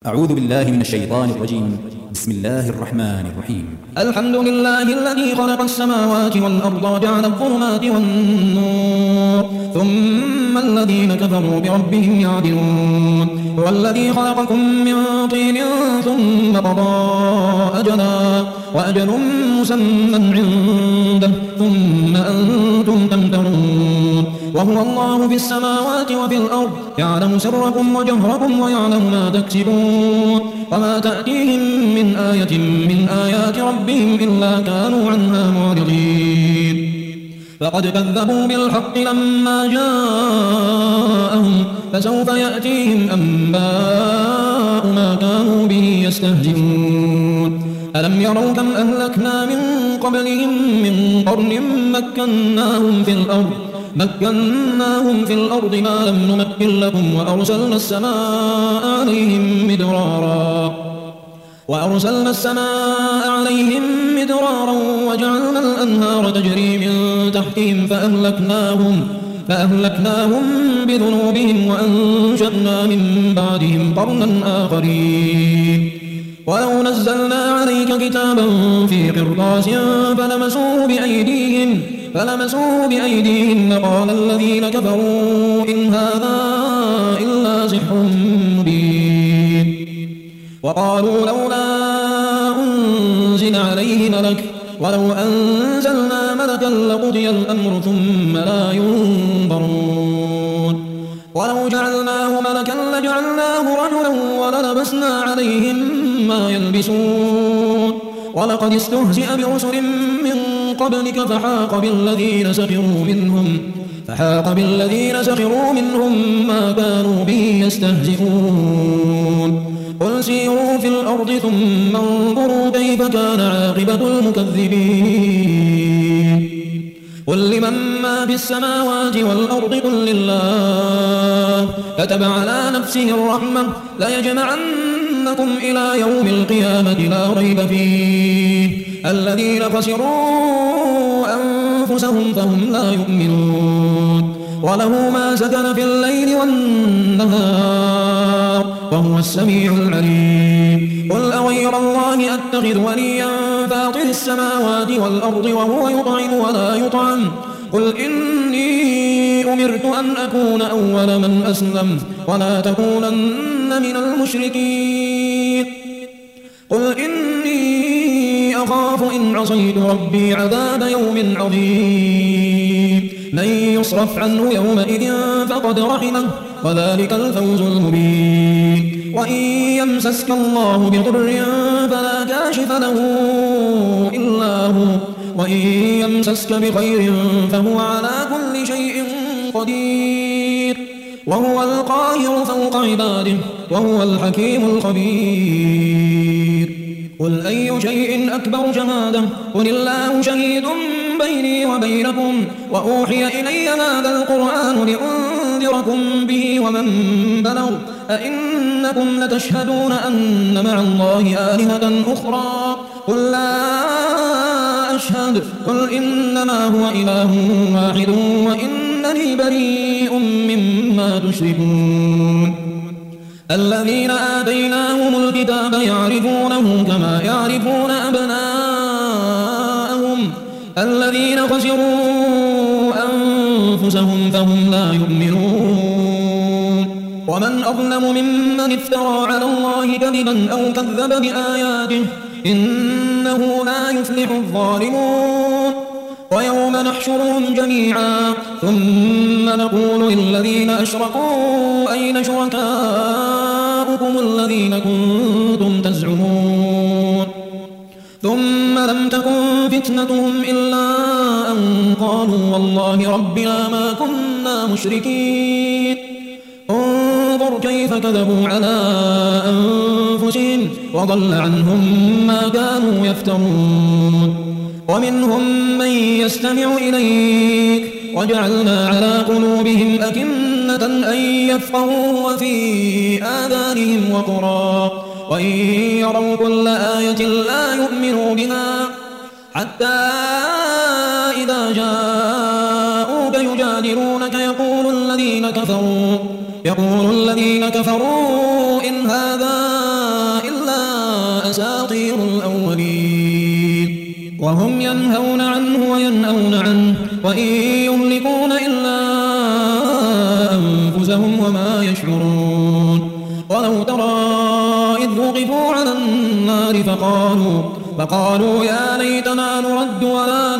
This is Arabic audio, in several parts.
أعوذ بالله من الشيطان الرجيم. بسم الله الرحمن الرحيم. الحمد لله الذي خلق السماوات والأرض وجعل الظلمات والنور ثم الذين كفروا بربهم يعدلون. هو الذي خلقكم من طين ثم قضى أجلا وأجل مسمى عنده ثم أنتم تمترون. وهو الله في السماوات وفي الأرض يعلم سركم وجهركم ويعلم ما تكسبون. وما تأتيهم من آية من آيات ربهم إلا كانوا عنها معرضين. فقد كذبوا بالحق لما جاءهم فسوف يأتيهم أنباء ما كانوا به يستهزئون. ألم يروا كم أهلكنا من قبلهم من قرن مكناهم في الأرض ما لم نمكن لكم وأرسلنا السماء عليهم مدرارا وجعلنا الأنهار تجري من تحتهم فأهلكناهم بذنوبهم وأنشأنا من بعدهم قرنا آخرين. ولو نزلنا عليك كتابا في قرطاس فلمسوه بأيديهم لقال الذين كفروا إن هذا إلا سحر مبين. وقالوا لولا أنزل عليه ملك ولو أنزلنا ملكا لقضي الأمر ثم لا ينظرون. ولو جعلناه ملكا لجعلناه رجلا وللبسنا عليهم ما يلبسون. ولقد استهزئ برسل من قبلك فحاق بالذين سخروا منهم ما كانوا به يستهزئون. قل سيروا في الأرض ثم انظروا كيف كان عاقبة المكذبين. قل لمن ما في السماوات والأرض قل لله كتب على نفسه الرحمة ليجمعنكم إلى يوم القيامة لا ريب فيه. الذين خسروا أنفسهم فهم لا يؤمنون. وله ما سكن في الليل والنهار وهو السميع العليم. قل أغير الله أتخذ وليا فاطر السماوات والأرض وهو يطعم ولا يطعم. قل إني أمرت أن أكون أول من أسلم ولا تكونن من المشركين. قل إني أخاف إن عصيت ربي عذاب يوم عظيم. من يصرف عنه يومئذ فقد رحمه وذلك الفوز المبين. وإن يمسسك الله بضر فلا كاشف له إلا هو وإن يمسسك بخير فهو على كل شيء قدير. وهو القاهر فوق عباده وهو الحكيم الخبير. قل أي شيء أكبر شهادة قل الله شهيد بيني وبينكم وأوحي إلي هذا القرآن لأنذركم به ومن بلغ أئنكم لتشهدون أن مع الله آلهة أخرى قل لا أشهد قل إنما هو إله واحد وإنني بريء مما تشركون. الذين آتيناهم الكتاب يعرفونه كما يعرفون أبناءهم الذين خسروا أنفسهم فهم لا يؤمنون. ومن أظلم ممن افترى على الله كذبا أو كذب بآياته إنه لا يفلح الظالمون. ويوم نحشرهم جميعا ثم نقول للذين أشركوا أين شركاؤكم الذين كنتم تزعمون. ثم لم تكن فتنتهم إلا أن قالوا والله ربنا ما كنا مشركين. انظر كيف كذبوا على أنفسهم وضل عنهم ما كانوا يفترون. ومنهم من يستمع إليك وجعلنا على قلوبهم أكنة أن يفقهوا وفي آذانهم وقرا وإن يروا كل آية لا يؤمنوا بها حتى إذا جاءوك يجادلونك يقول الذين كفروا إن هذا أساطير الأولين وهم ينهون عنه وينأون عنه وإن يملكون إلا أنفسهم وما يشعرون ولو ترى إذ وقفوا على النار فقالوا يا ليتنا نرد ولا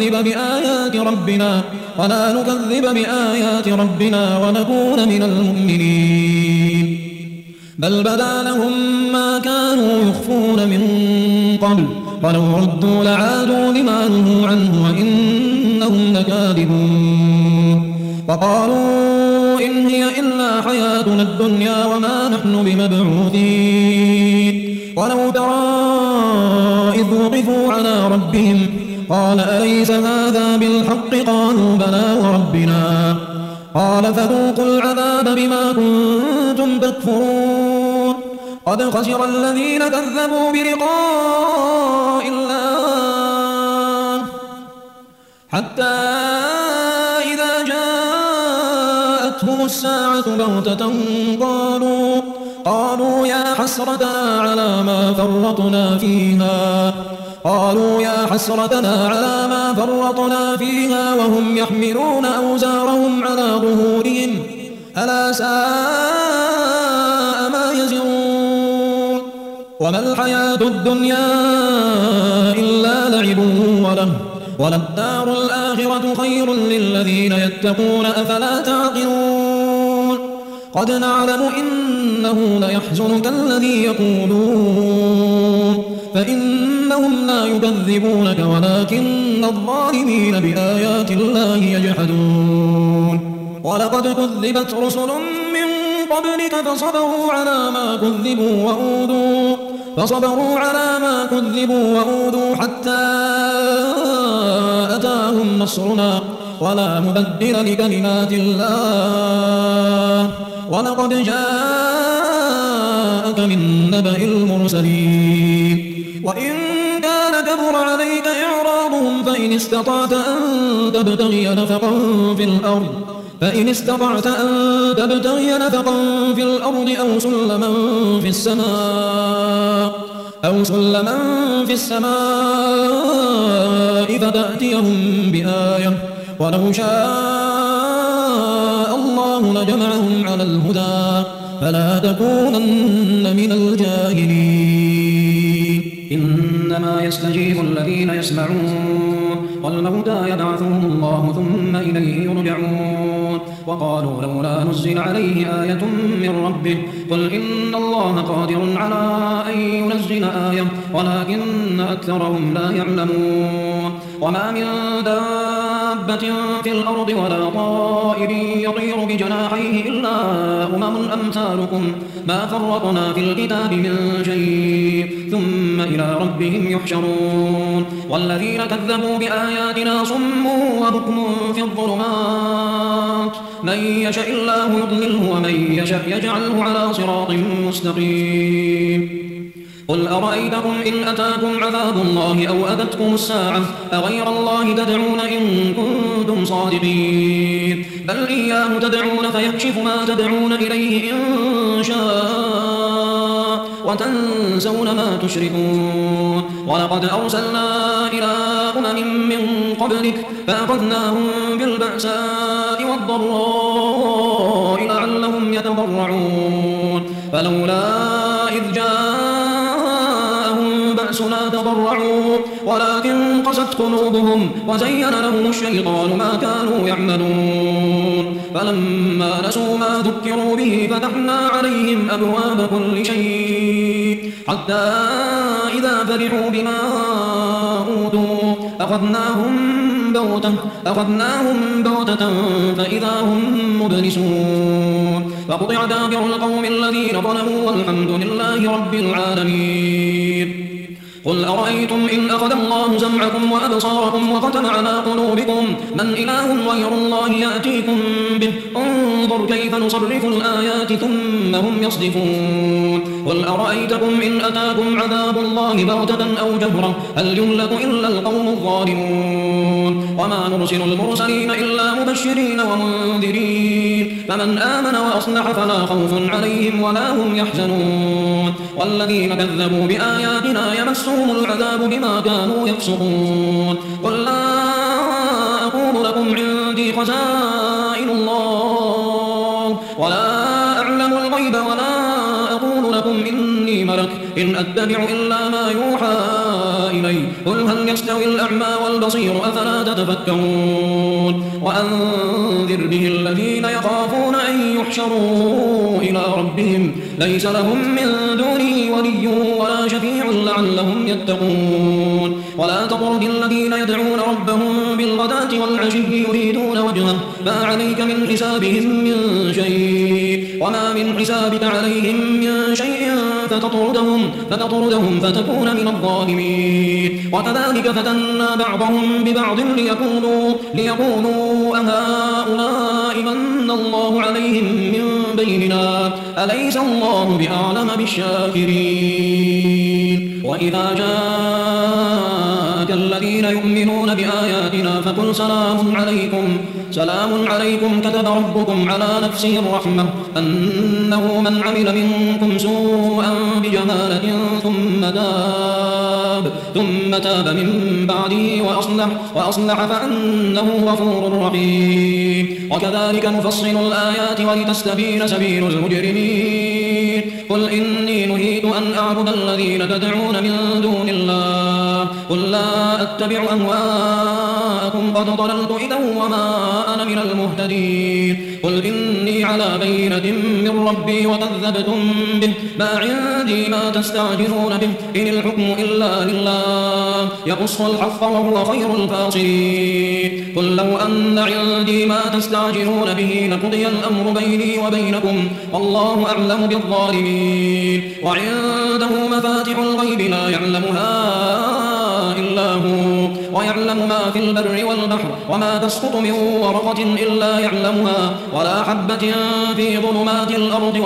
نكذب بآيات ربنا ونكون من المؤمنين بل بدا لهم ما كانوا يخفون من قبل ولو ردوا لعادوا لما نهوا عنه وإنهم لكاذبون وقالوا إن هي إلا حياتنا الدنيا وما نحن بمبعوثين ولو ترى إذ وقفوا على ربهم قال أليس هذا بالحق قالوا بلى وربنا قال فذوقوا العذاب بما كنتم تكفرون قد خسر الذين كذبوا بلقاء الله حتى إذا جاءتهم الساعة بغتة قالوا يا حسرتنا على ما فرطنا فيها وهم يحملون أوزارهم على ظهورهم ألا ساء ما يزرون وما الحياة الدنيا إلا لعب وله وللدار الآخرة خير للذين يتقون أفلا تعقلون قد نعلم إنه ليحزنك الذي يقولون فإنهم لا يكذبونك ولكن الظالمين بآيات الله يجحدون ولقد كذبت رسل من قبلك فصبروا على ما كذبوا وأوذوا حتى أتاهم نصرنا ولا مبدل لكلمات الله ولقد جاءك من نبأ المرسلين وإن كان كبر عليك إعراضهم فإن استطعت أن تبتغي نفقا في الأرض أو سلما في السماء فتأتيهم بآية ولو شاء الله لجمعهم على الهدى فلا تكونن من الجاهلين إنما يستجيب الذين يسمعون والموتى يبعثهم الله ثم إليه يرجعون وقالوا لولا نزل عليه آية من ربه قل إن الله قادر على أن ينزل آية ولكن أكثرهم لا يعلمون وما من دابة في الأرض ولا طائر يطير بجناحيه إلا أمثالكم ما فرطنا في الكتاب من شيء ثم إلى ربهم يحشرون والذين كذبوا بآياتنا صم وبكم في الظلمات من يشاء الله يضلله ومن يشاء يجعله على صراط مستقيم قل أرأيتكم إن أتاكم عذاب الله أو أتتكم الساعة أغير الله تدعون إن كنتم صادقين بل إياه تدعون فيكشف ما تدعون إليه إن شاء وتنسون ما تشركون ولقد أرسلنا إلى من قبلك فأخذناهم بالبأساء والضراء لعلهم يتضرعون فلولا إذ جاءهم بأسنا تضرعوا ولكن قست قلوبهم وزين لهم الشيطان ما كانوا يعملون فلما نسوا ما ذكروا به فتحنا عليهم أبواب كل شيء حتى إذا فرحوا بما أوتوا أخذناهم بغتة فإذا هم مبلسون فقطع دابر القوم الذين ظلموا والحمد لله رب العالمين قل أرأيتم إن أخذ الله سمعكم وأبصاركم وختم على قلوبكم من إله غير الله يأتيكم به انظر كيف نصرف الآيات ثم هم يصدفون قل أرأيتكم إن أتاكم عذاب الله بغتة أو جهرة هل يهلك إلا القوم الظالمون وما نرسل المرسلين إلا مبشرين ومنذرين فمن آمن وأصلح فلا خوف عليهم ولا هم يحزنون والذين كذبوا بآياتنا يمسهم العذاب بما كانوا يفسقون قل لا أقول لكم عندي خزائن الله ولا أعلم الغيب ولا أقول لكم إني ملك إن أتبع إلا ما يوحى إلي قل هل يستوي الأعمى والبصير أفلا تتفكرون وأنذر به الذين يخافون أن يحشروا إلى ربهم ليس لهم من دونه ولي ولا شفيع لعلهم يتقون ولا تطرد الذين يدعون ربهم بالغداة والعشي يريدون وجهه ما عليك من حسابهم من شيء وما من حسابك عليهم من شيء فتطردهم فتكون من الظالمين وكذلك فتنا بعضهم ببعض ليقولوا أهؤلاء من الله عليهم من بيننا أليس الله بأعلم بالشاكرين وإذا جاءك الذين يؤمنون بآياتنا فقل سلام عليكم كتب ربكم على نفسه الرحمة أنه من عمل منكم سوءا بجهالة ثم تاب من بعده وأصلح فأنه غفور رحيم وكذلك نفصل الآيات ولتستبين سبيل المجرمين قل إني نهيت أن أعبد الذين تدعون من دون الله قل لا أتبع أهواءكم قد ضللت إذا وما أنا من المهتدين قل إني على بينة من ربي وكذبتم به ما عندي ما تستعجلون به إن الحكم إلا لله يقص الحق وهو خير الفاصلين قل لو أن عندي ما تستعجلون به لقضي الأمر بيني وبينكم والله أعلم بالظالمين وعنده مفاتح الغيب لا يعلمها إلا هو ويعلم ما في البر والبحر وما تسقط من ورقة إلا يعلمها ولا حبة في ظلمات الأرض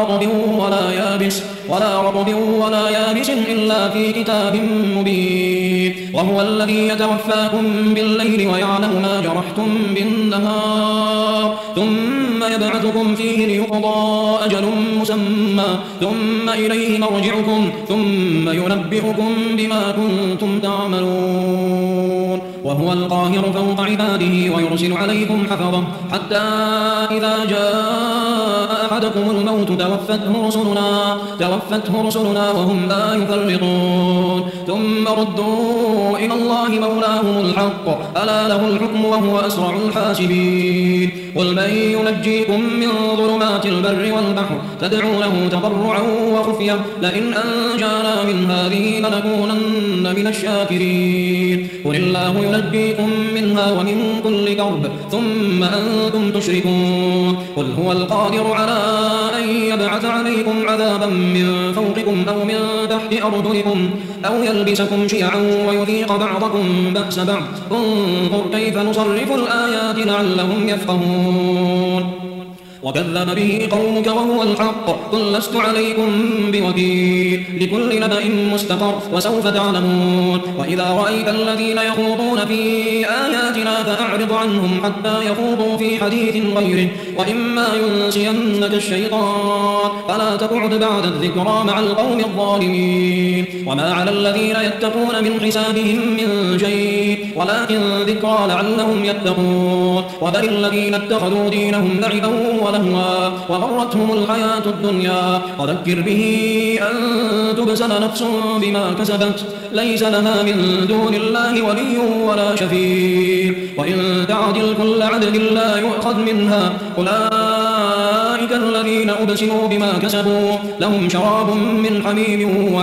ولا رطب ولا يابس إلا في كتاب مبين وهو الذي يتوفاكم بالليل ويعلم ما جرحتم بالنهار ثم يبعثكم فيه ليقضى أجل مسمى ثم إليه مرجعكم ثم ينبئكم بما كنتم تعملون وهو القاهر فوق عباده ويرسل عليكم حفظه حتى إذا جاء أحدكم الموت توفته رسلنا وهم لا يفرطون ثم ردوا إلى الله مولاهم الحق ألا له الحكم وهو أسرع الحاسبين قل من ينجيكم من ظلمات البر والبحر تدعونه تضرعا وخفيا لئن أنجانا من هذه لنكونن من الشاكرين قل الله ينجيكم منها ومن كل كرب ثم أنتم تشركون قل هو القادر على أن يبعث عليكم عذابا من فوقكم أو من تحت أرجلكم أو يلبسكم شيعا ويذيق بعضكم بأس بعض انظر كيف نصرف الآيات لعلهم يفقهون وكذب به قومك وهو الحق قل لست عليكم بوكيل لكل نبأ مستقر وسوف تعلمون وإذا رأيت الذين يخوضون في آياتنا فأعرض عنهم حتى يخوضوا في حديث غيره وإما ينسينك الشيطان فلا تقعد بعد الذكرى مع القوم الظالمين وما على الذين يتقون من حسابهم من شيء ولكن ذكرى لعلهم يتقون وبل الذين اتخذوا دينهم لعبا ولهوا وغرتهم الحياة الدنيا وذكر به أن تبسل نفس بما كسبت ليس لها من دون الله ولي ولا شفيع وإن تعدل كل عدل لا يؤخذ منها أولئك الذين أبسلوا بما كسبوا لهم شراب من حميم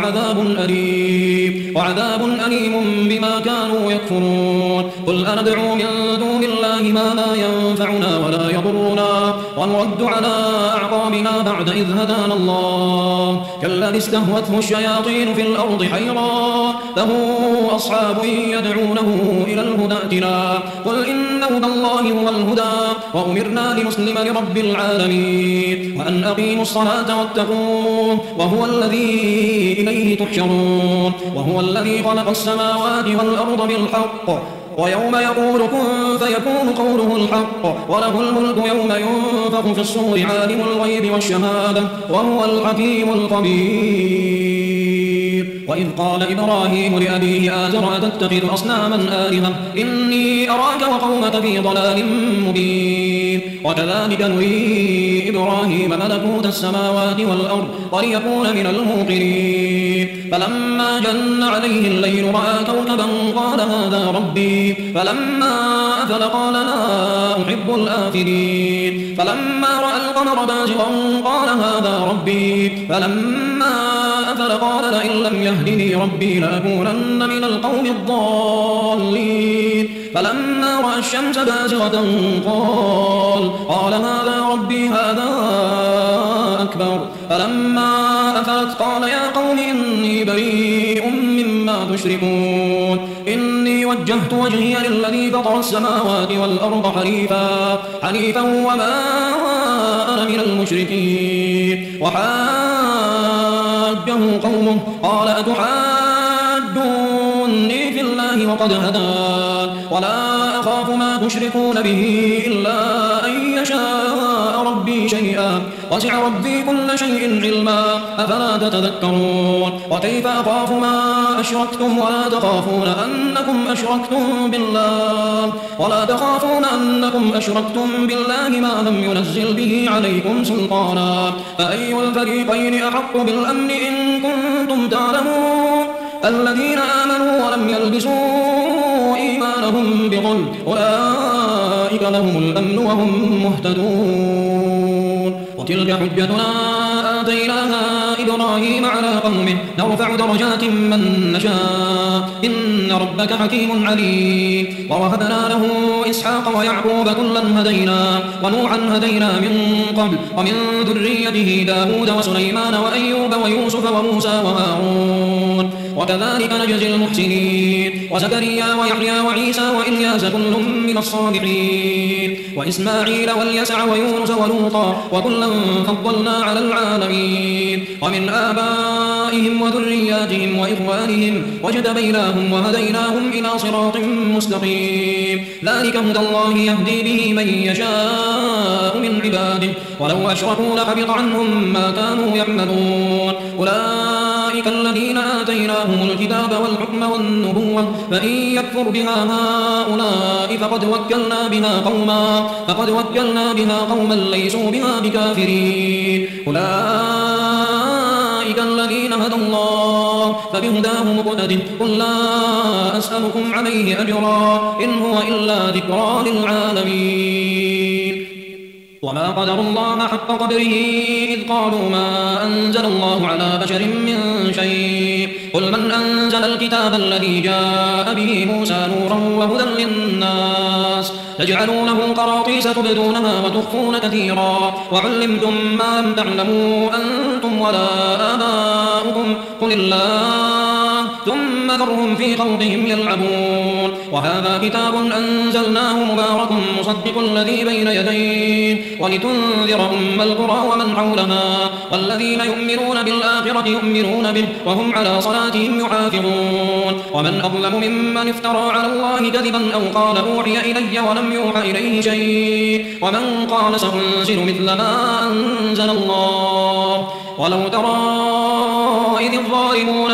وعذاب أليم بما كانوا يكفرون قل أندعو من دون الله الله ما لا ينفعنا ولا يضرنا ونرد على أعقابنا بعد إذ هدانا الله كالذي استهوته الشياطين في الأرض حيران له أصحاب يدعونه إلى الهدى ائتنا قل إن هدى الله هو الهدى وأمرنا لنسلم لرب العالمين وأن أقيموا الصلاة واتقوه وهو الذي إليه تحشرون وهو الذي خلق السماوات والأرض بالحق ويوم يقول كن فيكون قوله الحق وله الملك يوم ينفخ في الصور عالم الغيب والشهادة وهو الحكيم الخبير وإذ قال إبراهيم لأبيه آزر أتتخذ أصناما آلهة إني أراك وقومك في ضلال مبين وكذلك نري إبراهيم ملكوت السماوات والأرض وليكون من الموقنين فلما جن عليه الليل رأى كوكبا قال هذا ربي فلما أفل قال لا أحب الآفلين فلما رأى القمر بازغا قال هذا ربي فلما أفل قال لئن لم يهدني ربي لأكونن من القوم الضالين فلما رأى الشمس بازغة قال هذا ربي هذا أكبر فلما أفلت قال يا قوم إني بريء مما تشركون إني وجهت وجهي للذي فطر السماوات والأرض حنيفا وما أنا من المشركين وحاجه قومه قال أتحاجوني في الله وقد هدان ولا أخاف ما تشركون به إلا أن يشاء ربي شيئا وسع ربي كل شيء علما أفلا تتذكرون وكيف أخاف ما أشركتم ولا تخافون أنكم أشركتم بالله ما لم ينزل به عليكم سلطانا فأي الفريقين أحق بالأمن إن كنتم تعلمون الذين آمنوا ولم يلبسوا إيمانهم بظلم أولئك لهم الأمن وهم مهتدون وتلك حجتنا آتيناها إبراهيم على قومه نرفع درجات من نشاء إن ربك حكيم عليم ووهبنا له إسحاق ويعقوب كلا هدينا ونوحا هدينا من قبل ومن ذريته داود وسليمان وأيوب ويوسف وموسى وهارون وكذلك نجزي المحسنين وزكريا ويحيى وعيسى وإلياس كل من الصالحين وإسماعيل واليسع ويونس ولوطا وكلا فضلنا على العالمين ومن آبائهم وذرياتهم وإخوانهم واجتبيناهم وهديناهم إلى صراط مستقيم ذلك هدى الله يهدي به من يشاء من عباده ولو أشركوا لحبط عنهم ما كانوا يعملون أولئك الذين آتيناهم الكتاب والحكم والنبوة فإن يكفر بها هؤلاء فقد وكلنا بها قوما ليسوا بها بكافرين أولئك الذين هدى الله فبهداه مقتده قل لا أسألكم عليه أجرا إن هو إلا ذكرى للعالمين وما قدر الله حق قدره إذ قالوا ما أنزل الله على بشر من شيء قل من أنزل الكتاب الذي جاء به موسى نورا وهدى للناس تجعلونه قراطيس تبدونها وتخفون كثيرا وعلمتم ما لم تعلموا أنتم ولا آباؤكم قل الله ثم ذرهم في خوضهم يلعبون وهذا كتاب أنزلناه مبارك مصدق الذي بين يديه ولتنذر أم القرى ومن حولها والذين يؤمنون بالآخرة يؤمنون به وهم على صلاتهم يحافظون ومن أظلم ممن افترى على الله كذبا أو قال أوحي إلي ولم يوحى إليه شيء ومن قال سأنزل مثل ما أنزل الله ولو ترى إذ الظالمون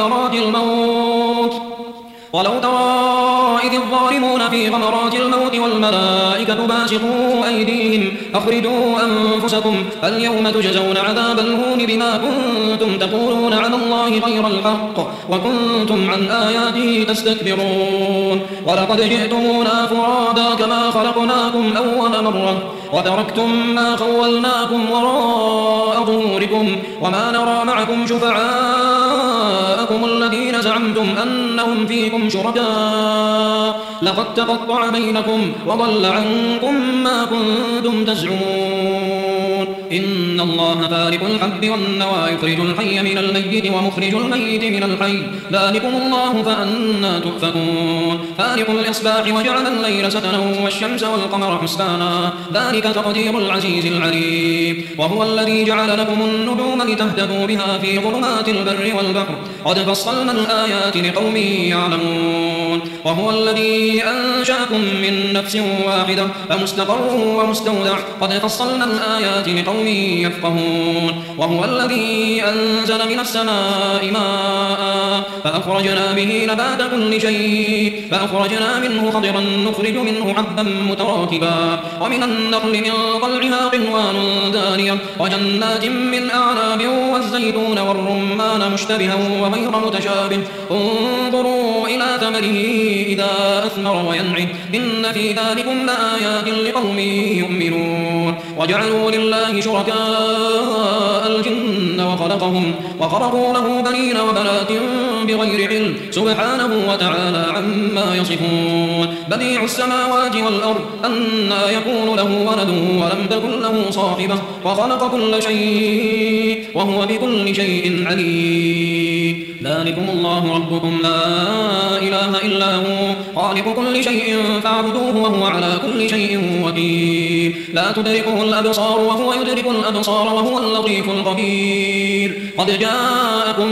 في غمرات الموت والملائكة باسطوا أيديهم أخرجوا أنفسكم اليوم تجزون عذاب الهون بما كنتم تقولون على الله غير الحق وكنتم عن آياته تستكبرون ولقد جئتمونا فرادا كما خلقناكم أول مرة وتركتم ما خولناكم وراء ظهوركم وما نرى معكم شفعاءكم الذين زعمتم أنهم فيكم شركاء لقد تقطع بينكم وضل عنكم ما كنتم تزعمون إن الله فالق الحب والنوى يخرج الحي من الميت ومخرج الميت من الحي ذلكم الله فأنى تؤفكون فالق الإصباح وجعل الليل سكنا والشمس والقمر حسبانا ذلك تقدير العزيز العليم وهو الذي جعل لكم النجوم لتهتدوا بها في ظلمات البر والبحر قد فصلنا الآيات لقوم يعلمون وهو الذي أنشأكم من نفس واحدة فمستقر ومستودع قد فصلنا الآيات لقوم يفقهون وهو الذي أنزل من السماء ماء فأخرجنا به نبات كل شيء فأخرجنا منه خضرا نخرج منه حبا متراكبا ومن النخل من طلعها قنوان دانية وجنات من أعناب والزيتون والرمان مشتبها وغير متشابه انظروا إلى ثمره إذا أثمر وينعم إن في ذلكم لآيات لقوم يؤمنون وجعلوا لله شركاء الجن وخلقوا له بنين وبنات بغير علم سبحانه وتعالى عما يصفون بديع السماوات والأرض أنى يكون له ولد ولم تكن له صاحبة وخلق كل شيء وهو بكل شيء عليم ذلكم الله ربكم لا إله إلا هو خالق كل شيء فاعبدوه وهو على كل شيء وكيل لا تدركه الأبصار وهو يدرك الأبصار وهو اللطيف الخبير قد جاءكم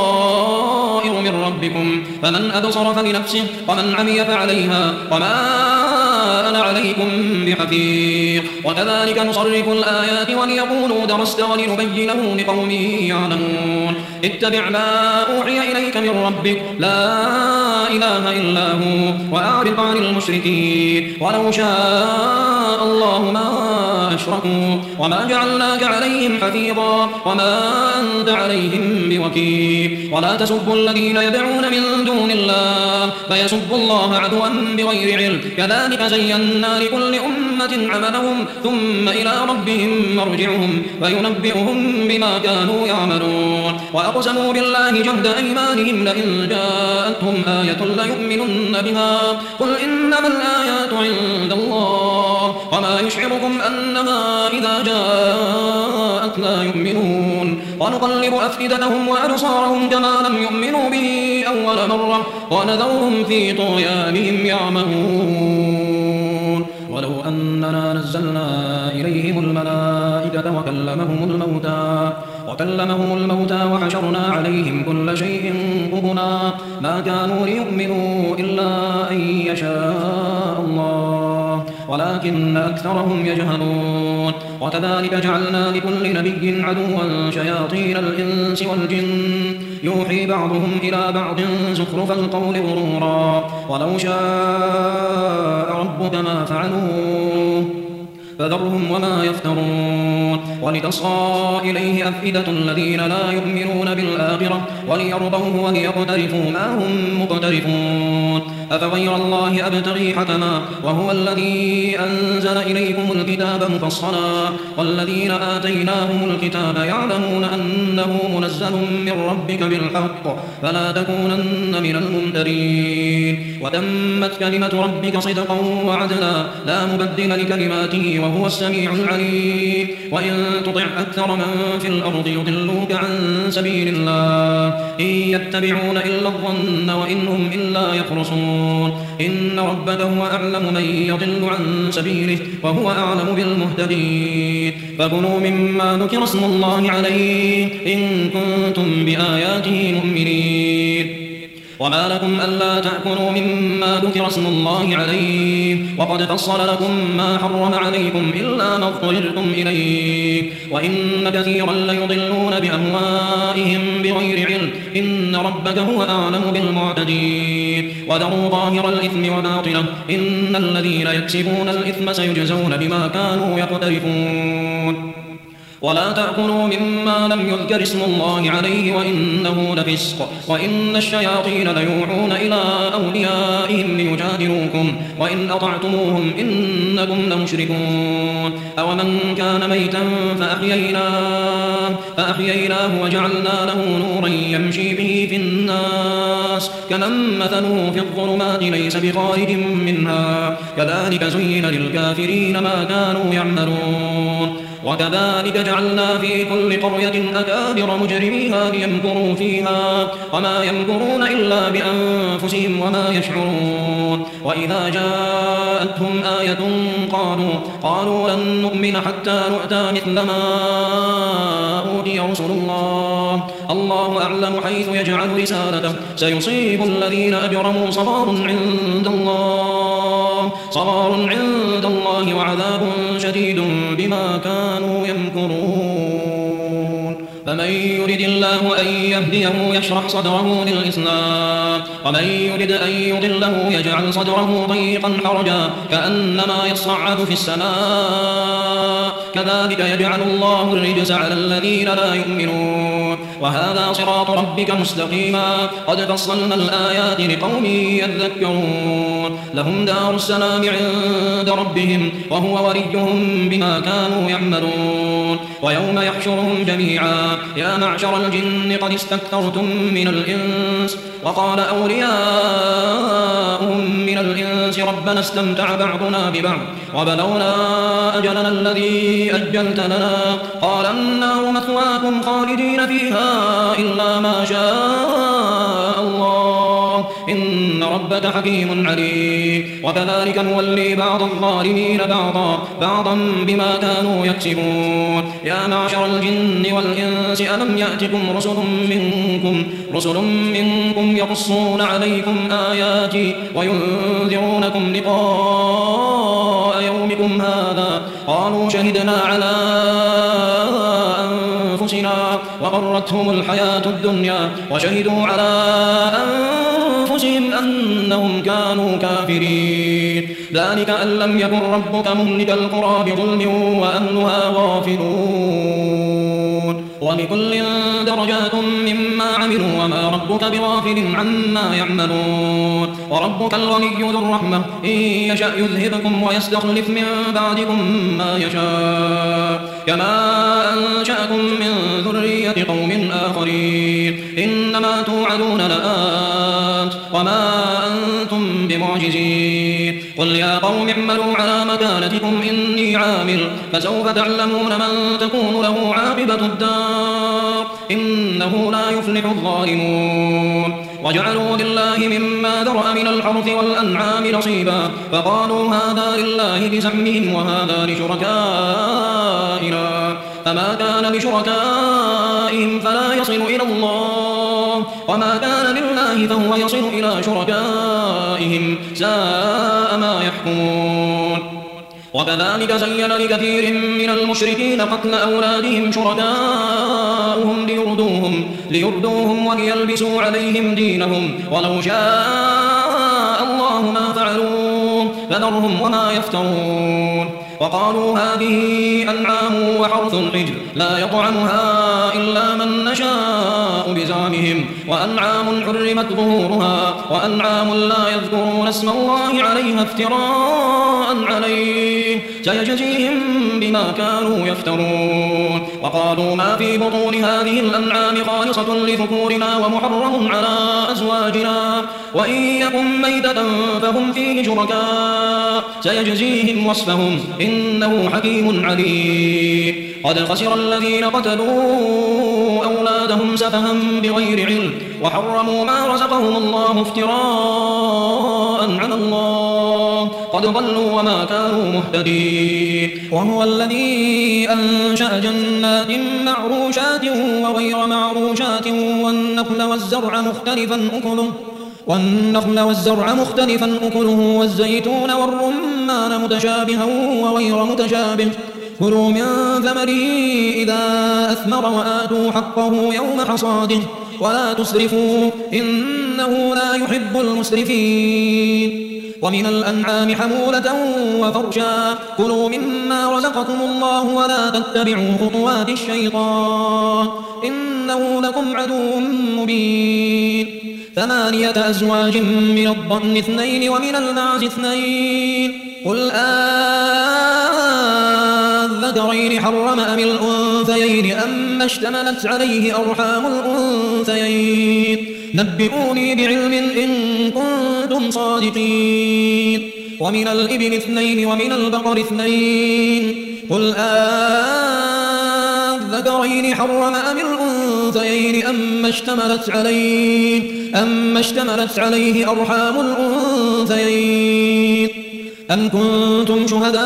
بصائر من ربكم فمن أبصر فلنفسه ومن عمي فعليها وما أنا عليكم بحفيظ وكذلك نصرف الآيات وليقولوا درست ولنبينه لقوم يعلمون اتبع ما أوحي إليك من ربك لا إله إلا هو وأعرض عن المشركين ولو شاء الله ما أشركوا وما جعلناك عليهم حفيظا وما أنت عليهم بوكيل ولا تسبوا الذين يدعون من دون الله فيسبوا الله عدوا بغير علم كذلك زينا لكل أمة عملهم ثم إلى ربهم مرجعهم فينبئهم بما كانوا يعملون وأقسموا بالله جهد أيمانهم لئن جاءتهم آية ليؤمنن بها قل إنما الآيات عند الله وما يشعركم أنها إذا جاءت لا يؤمنون ونقلب أفئدتهم وأبصارهم كما لم يؤمنوا به أول مرة ونذرهم في طغيانهم يعمهون ولو أننا نزلنا إليهم الملائكة وكلمهم الموتى وحشرنا عليهم كل شيء قبلا ما كانوا ليؤمنوا إلا أن يشاء الله ولكن أكثرهم يجهلون وكذلك جعلنا لكل نبي عدوا شياطين الإنس والجن يوحي بعضهم إلى بعض زخرف القول غرورا ولو شاء ربك ما فعلوه فذرهم وما يفترون ولتصغى إليه أفئدة الذين لا يؤمنون بالآخرة وليرضوه وليقترفوا ما هم مقترفون أفغير الله أبتغي حكما وهو الذي أنزل إليكم الكتاب مفصلا والذين آتيناهم الكتاب يعلمون أنه منزل من ربك بالحق فلا تكونن من الممترين وتمت كلمة ربك صدقا وعدلا لا مبدل لكلماته وهو السميع العليم وإن تطع أكثر من في الأرض يضلوك عن سبيل الله إن يتبعون إلا الظن وإن هم إلا يخرصون إن ربك هو أعلم من يضل عن سبيله وهو أعلم بالمهتدين فكلوا مما ذكر اسم الله عليه إن كنتم بآياته مؤمنين وما لكم ألا تأكلوا مما ذكر اسم الله عليه وقد فصل لكم ما حرم عليكم إلا ما اضطررتم إليه وإن كثيرا ليضلون بأهوائهم بغير علم إن ربك هو أعلم بالمعتدين وذروا ظاهر الإثم وباطنه إن الذين يكسبون الإثم سيجزون بما كانوا يقترفون ولا تأكلوا مما لم يذكر اسم الله عليه وإنه لفسق وإن الشياطين ليوحون إلى أوليائهم ليجادلوكم وإن أطعتموهم إنكم لمشركون أومن كان ميتا فأحييناه وجعلنا له نورا يمشي به في الناس الناس كمن مثله في الظلمات ليس بخارج منها كذلك زين للكافرين ما كانوا يعملون وكذلك جعلنا في كل قرية أكابر مجرميها ليمكروا فيها وما يمكرون إلا بأنفسهم وما يشعرون وإذا جاءتهم آية قالوا لن نؤمن حتى نؤتى مثل ما أوتي رسل الله أعلم حيث يجعل رسالته سيصيب الذين أجرموا صغار عند الله وعذاب شديد بما كانوا يمكرون فمن يرد الله أن يهديه يشرح صدره للإسلام ومن يرد أن يضله يجعل صدره ضيقا حرجا كأنما يصعد في السماء كذلك يجعل الله الرجس على الذين لا يؤمنون وهذا صراط ربك مستقيما قد فصلنا الآيات لقوم يذكرون لهم دار السلام عند ربهم وهو وليهم بما كانوا يعملون ويوم يحشرهم جميعا يا معشر الجن قد استكثرتم من الإنس وقال أولياؤهم من الإنس ربنا استمتع بعضنا ببعض وبلغنا أجلنا الذي أجلت لنا قال النار مثواكم خالدين فيها إلا ما شاء الله إن ربك حكيم عليم وكذلك نولي بعض الظالمين بعضا بما كانوا يكسبون يا معشر الجن والإنس ألم يأتكم رسل منكم يقصون عليكم آياتي وينذرونكم لقاء يومكم هذا قالوا شهدنا على أنفسنا وغرتهم الحياة الدنيا وشهدوا على أنفسهم أنهم كانوا كافرين ذلك أن لم يكن ربك مهلك القرى بظلم وأهلها غافلون ولكل درجات مما عملوا وما ربك بغافل عما يعملون وربك الغني ذو الرحمة إن يشأ يذهبكم ويستخلف من بعدكم ما يشاء كما أنشأكم من ذرية قوم آخرين إنما توعدون لآت وما أنتم بمعجزين قل يا قوم اعملوا على مكانتكم إني عامل فسوف تعلمون من تكون له عاقبة الدار إنه لا يفلح الظالمون وجعلوا لله مما ذرأ من الحرث والأنعام نصيبا فقالوا هذا لله بزعمهم وهذا لشركائنا فما كان لشركائهم فلا يصل إلى الله وما كان لله فهو يصل إلى شركائهم ساء ما يحكمون وكذلك زين لكثير من المشركين قتل أولادهم شركاؤهم ليردوهم وليلبسوا عليهم دينهم ولو شاء الله ما فعلوه فذرهم وما يفترون وقالوا هذه أنعام وحرث حجر لا يطعمها إلا من نشاء بزعمهم وأنعام حرمت ظهورها وأنعام لا يذكرون اسم الله عليها افتراء عليه سيجزيهم بما كانوا يفترون وقالوا ما في بطون هذه الأنعام خالصة لذكورنا ومحرم على أزواجنا وإن يكن ميتة فهم فيه شركاء سيجزيهم وصفهم إنه حكيم عليم قد خسر الذين قتلوا أولادهم سفها بغير علم وحرموا ما رزقهم الله افتراء على الله قد ضلوا وما كانوا مهتدين وهو الذي أنشأ جنات معروشات وغير معروشات والنخل والزرع مختلفا أكله والزيتون والرمان متشابها وغير متشابه كلوا من ثمره إذا أثمر وآتوا حقه يوم حصاده ولا تسرفوا إنه لا يحب المسرفين ومن الأنعام حمولة وفرشا كلوا مما رزقكم الله ولا تتبعوا خطوات الشيطان إنه لكم عدو مبين 8 أزواج من الضأن 2 ومن المعز 2 قل الذكرين حرم أم الأنثيين أما اشتملت عليه أرحام الأنثيين نبئوني بعلم إن كنتم صادقين ومن الإبل 2 ومن البقر 2 قل الذكرين حرم أم الأنثيين أما اشتملت عليه أرحام الأنثيين أم كنتم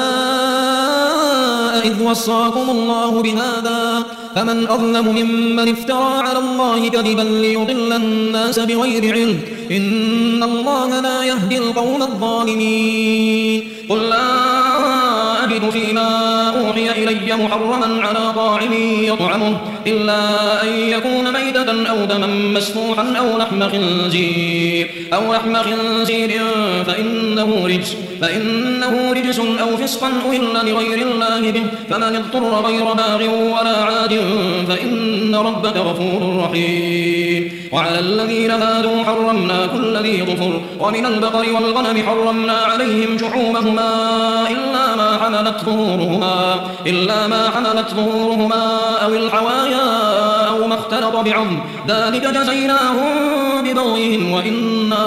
شهداء إذ وصاكم الله بهذا فمن أظلم ممن افترى على الله كذبا ليضل الناس بغير علم إن الله لا يهدي القوم الظالمين قل لا أجد فيما أوحي إلي محرما على طاعم يطعمه إلا أن يكون ميتة أو دما مسفوحا أو لحم خنزير فإنه رجس أو فسقا أهل لغير الله به فمن اضطر غير باغ ولا عاد فإن ربك غفور رحيم وعلى الذين هادوا حرمنا كل ذي ظفر ومن البقر والغنم حرمنا عليهم شحومهما إلا ما حملت ظهورهما أو الحوايا أو ما اختلط بعظم ذلك جزيناهم ببغيهم وإنا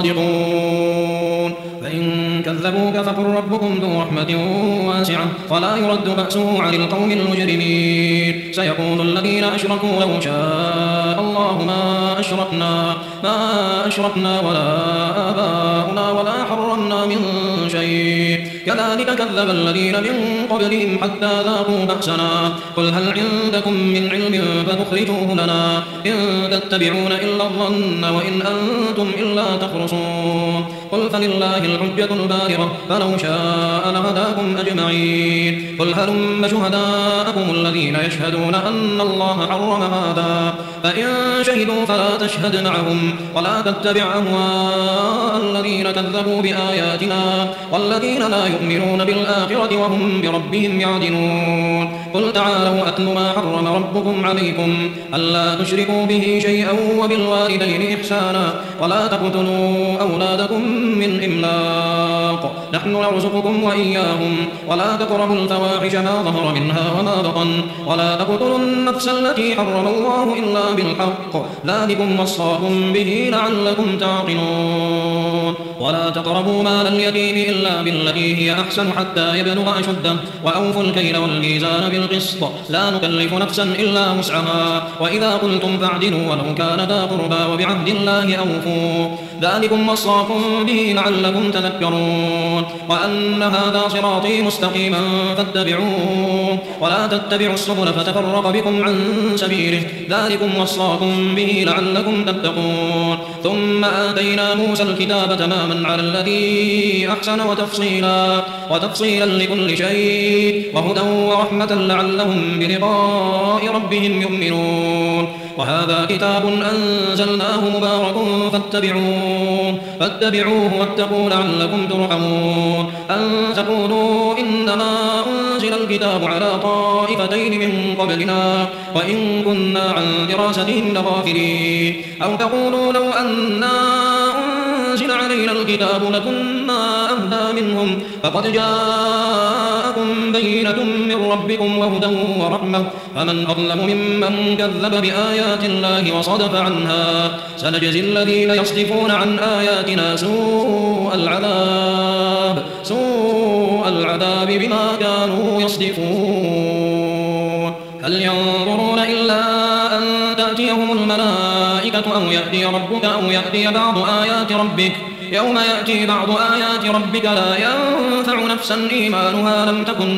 لصادقون فإن كذبوك فقل ربكم ذو رحمة واسعة ولا يرد بأسه عن القوم المجرمين سيقول الذين أشركوا لو شاء الله ما أشركنا ولا آباؤنا ولا حرمنا من شيء كذلك كذب الذين من قبلهم حتى ذاقوا بأسنا قل هل عندكم من علم فتخرجوه لنا إن تتبعون إلا الظن وإن أنتم إلا تخرصون قل فلله الحجة البالغة فلو شاء لهداكم أجمعين قل هلم شهداءكم الذين يشهدون أن الله حرم هذا فإن شهدوا فلا تشهد معهم ولا تتبع أهواء الذين كذبوا بآياتنا والذين لا يؤمنون بالآخرة وهم بربهم يعدلون قل تعالوا أتل ما حرم ربكم عليكم ألا تشركوا به شيئا وبالوالدين إحسانا ولا تقتلوا أولادكم من إملاق نحن نرزقكم وإياهم ولا تقربوا الفواحش ما ظهر منها وما بطن ولا تقتلوا النفس التي حرم الله إلا بالحق ذلكم وصاكم به لعلكم تعقلون ولا تقربوا مال اليتيم إلا بالتي هي أحسن حتى يبلغ أشده وأوفوا الكيل والميزان بالقسط لا نكلف نفسا إلا وسعها وإذا قلتم فاعدلوا ولو كان ذا قربى وبعهد الله أوفوا ذلكم وصاكم به لعلكم تذكرون وأن هذا صراطي مستقيما فاتبعوه ولا تتبعوا السبل فتفرق بكم عن سبيله ذلكم وصاكم به لعلكم تتقون ثم آتينا موسى الكتاب تماما على الذي أحسن وتفصيلا لكل شيء وهدى ورحمة لعلهم بلقاء ربهم يؤمنون وهذا كتاب أنزلناه مبارك فاتبعوه واتقوا لعلكم ترحمون أن تقولوا إنما أنزل الكتاب على طائفتين من قبلنا وإن كنا عن دراستهم لغافلين أو تقولوا لو أنا أنزل علينا الكتاب لكنا أهدى منهم فقد جاءكم بينة من ربكم وهدى ورحمة فمن أظلم ممن كذب بآيات الله وصدف عنها سنجزي الذين يصدفون عن آياتنا سوء العذاب بما كانوا يصدفون هل ينظرون إلا أن تأتيهم الملائكة أو يأتي ربك أو يأتي بعض آيات ربك يوم يأتي بعض آيات ربك لا ينفع نفسا إيمانها لم تكن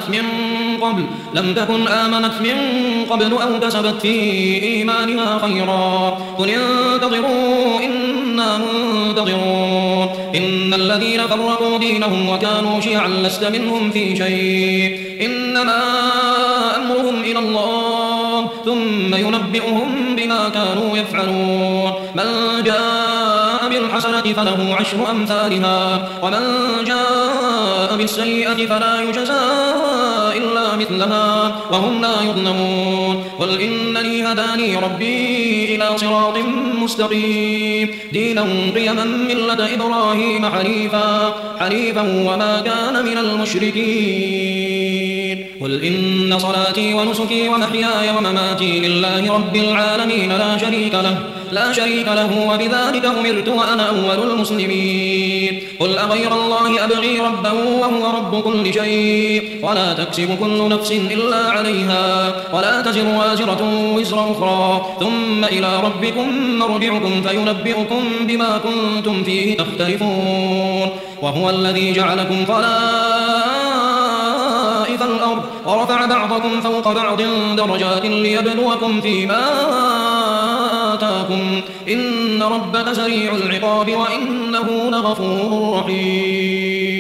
آمنت من قبل أو كسبت في إيمانها خيرا قل انتظروا إنا منتظرون إن الذين فرقوا دينهم وكانوا شيعا لست منهم في شيء إنما أمرهم إلى الله ثم ينبئهم بما كانوا يفعلون من جاء بالحسنة فله 10 أمثالها ومن جاء بالسيئة فلا يجزى إلا مثلها وهم لا يظلمون قل إنني هداني ربي إلى صراط مستقيم دينا قيما ملة إبراهيم حنيفا وما كان من المشركين قل إن صلاتي ونسكي ومحياي ومماتي لله رب العالمين لا شريك له لا شريك له وبذلك أمرت وأنا أول المسلمين قل أغير الله أبغي ربا وهو رب كل شيء ولا تكسب كل نفس إلا عليها ولا تزر وازرة وزر أخرى ثم إلى ربكم مرجعكم فينبئكم بما كنتم فيه تختلفون وهو الذي جعلكم خلائف الأرض ورفع بعضكم فوق بعض درجات ليبلوكم فيما آتاكم إن ربك سريع العقاب وإنه لغفور رحيم